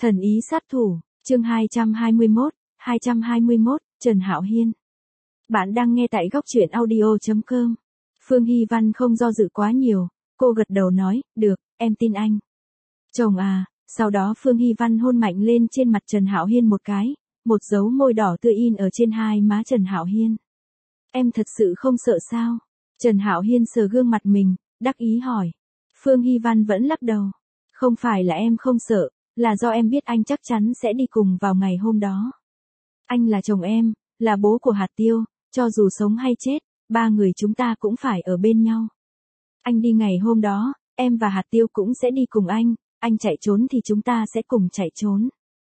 Thần ý sát thủ, chương 221, Trần Hạo Hiên. Bạn đang nghe tại góc truyện audio.com. Phương Hy Văn không do dự quá nhiều, cô gật đầu nói, được, em tin anh. Chồng à, sau đó Phương Hy Văn hôn mạnh lên trên mặt Trần Hạo Hiên một cái, một dấu môi đỏ tươi in ở trên hai má Trần Hạo Hiên. Em thật sự không sợ sao? Trần Hạo Hiên sờ gương mặt mình, đắc ý hỏi. Phương Hy Văn vẫn lắc đầu. Không phải là em không sợ, là do em biết anh chắc chắn sẽ đi cùng vào ngày hôm đó. Anh là chồng em, là bố của Hạt Tiêu, cho dù sống hay chết, ba người chúng ta cũng phải ở bên nhau. Anh đi ngày hôm đó, em và Hạt Tiêu cũng sẽ đi cùng anh chạy trốn thì chúng ta sẽ cùng chạy trốn.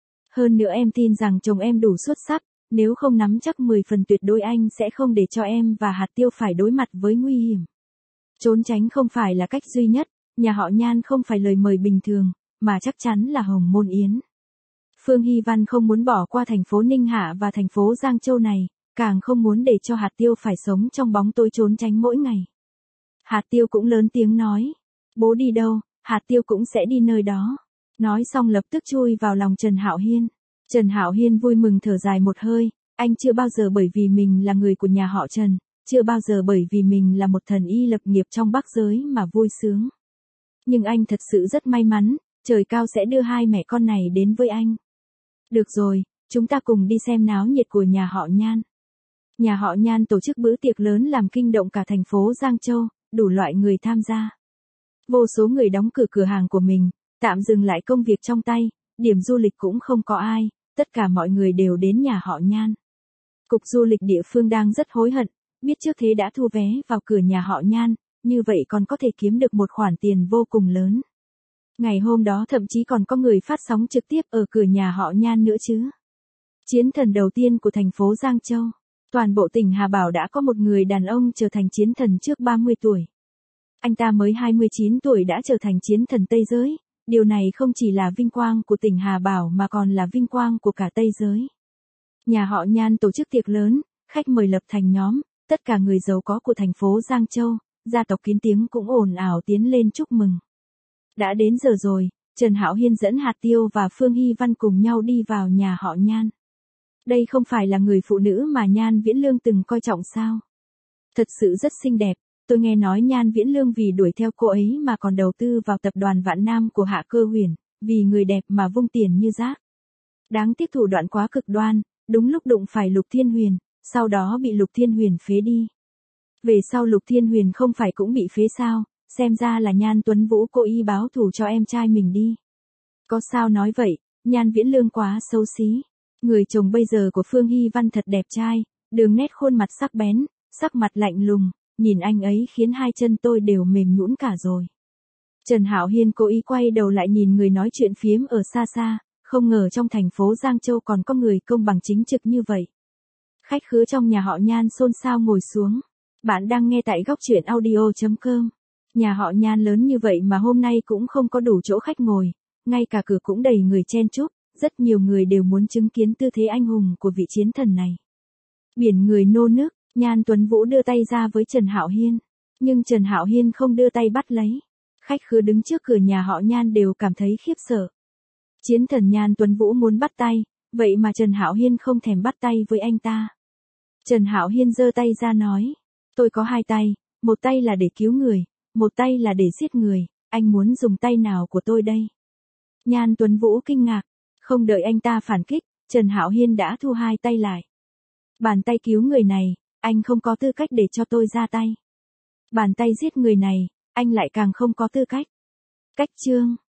Hơn nữa em tin rằng chồng em đủ xuất sắc, nếu không nắm chắc 10 phần tuyệt đối anh sẽ không để cho em và Hạt Tiêu phải đối mặt với nguy hiểm. Trốn tránh không phải là cách duy nhất, nhà họ Nhan không phải lời mời bình thường, mà chắc chắn là Hồng Môn Yến. Phương Hy Văn không muốn bỏ qua thành phố Ninh Hạ và thành phố Giang Châu này, càng không muốn để cho Hạt Tiêu phải sống trong bóng tối trốn tránh mỗi ngày. Hạt Tiêu cũng lớn tiếng nói, bố đi đâu, Hạt Tiêu cũng sẽ đi nơi đó. Nói xong lập tức chui vào lòng Trần Hạo Hiên. Trần Hạo Hiên vui mừng thở dài một hơi, anh chưa bao giờ bởi vì mình là người của nhà họ Trần, chưa bao giờ bởi vì mình là một thần y lập nghiệp trong Bắc giới mà vui sướng. Nhưng anh thật sự rất may mắn, trời cao sẽ đưa hai mẹ con này đến với anh. Được rồi, chúng ta cùng đi xem náo nhiệt của nhà họ Nhan. Nhà họ Nhan tổ chức bữa tiệc lớn làm kinh động cả thành phố Giang Châu, đủ loại người tham gia. Vô số người đóng cửa cửa hàng của mình, tạm dừng lại công việc trong tay, điểm du lịch cũng không có ai, tất cả mọi người đều đến nhà họ Nhan. Cục du lịch địa phương đang rất hối hận, biết trước thế đã thu vé vào cửa nhà họ Nhan, như vậy còn có thể kiếm được một khoản tiền vô cùng lớn. Ngày hôm đó thậm chí còn có người phát sóng trực tiếp ở cửa nhà họ Nhan nữa chứ. Chiến thần đầu tiên của thành phố Giang Châu. Toàn bộ tỉnh Hà Bảo đã có một người đàn ông trở thành chiến thần trước 30 tuổi. Anh ta mới 29 tuổi đã trở thành chiến thần Tây Giới. Điều này không chỉ là vinh quang của tỉnh Hà Bảo mà còn là vinh quang của cả Tây Giới. Nhà họ Nhan tổ chức tiệc lớn, khách mời lập thành nhóm, tất cả người giàu có của thành phố Giang Châu, gia tộc kín tiếng cũng ồn ào tiến lên chúc mừng. Đã đến giờ rồi, Trần Hạo Hiên dẫn Hạt Tiêu và Phương Hy Văn cùng nhau đi vào nhà họ Nhan. Đây không phải là người phụ nữ mà Nhan Viễn Lương từng coi trọng sao? Thật sự rất xinh đẹp, tôi nghe nói Nhan Viễn Lương vì đuổi theo cô ấy mà còn đầu tư vào tập đoàn Vạn Nam của Hạ Cơ Huyền, vì người đẹp mà vung tiền như rác. Đáng tiếc thủ đoạn quá cực đoan, đúng lúc đụng phải Lục Thiên Huyền, sau đó bị Lục Thiên Huyền phế đi. Về sau Lục Thiên Huyền không phải cũng bị phế sao, xem ra là Nhan Tuấn Vũ cố ý báo thù cho em trai mình đi. Có sao nói vậy, Nhan Viễn Lương quá xấu xí. Người chồng bây giờ của Phương Hy Văn thật đẹp trai, đường nét khuôn mặt sắc bén, sắc mặt lạnh lùng, nhìn anh ấy khiến hai chân tôi đều mềm nhũn cả rồi. Trần Hạo Hiên cố ý quay đầu lại nhìn người nói chuyện phiếm ở xa xa, không ngờ trong thành phố Giang Châu còn có người công bằng chính trực như vậy. Khách khứa trong nhà họ Nhan xôn xao ngồi xuống. Bạn đang nghe tại góc truyện audio.com. Nhà họ Nhan lớn như vậy mà hôm nay cũng không có đủ chỗ khách ngồi, ngay cả cửa cũng đầy người chen chúc, rất nhiều người đều muốn chứng kiến tư thế anh hùng của vị chiến thần này. Biển người nô nức, Nhan Tuấn Vũ đưa tay ra với Trần Hạo Hiên, nhưng Trần Hạo Hiên không đưa tay bắt lấy. Khách khứa đứng trước cửa nhà họ Nhan đều cảm thấy khiếp sợ. Chiến thần Nhan Tuấn Vũ muốn bắt tay, vậy mà Trần Hạo Hiên không thèm bắt tay với anh ta. Trần Hạo Hiên giơ tay ra nói, tôi có hai tay, một tay là để cứu người, một tay là để giết người, anh muốn dùng tay nào của tôi đây? Nhan Tuấn Vũ kinh ngạc, không đợi anh ta phản kích, Trần Hạo Hiên đã thu hai tay lại. Bàn tay cứu người này, anh không có tư cách để cho tôi ra tay. Bàn tay giết người này, anh lại càng không có tư cách. Cách chương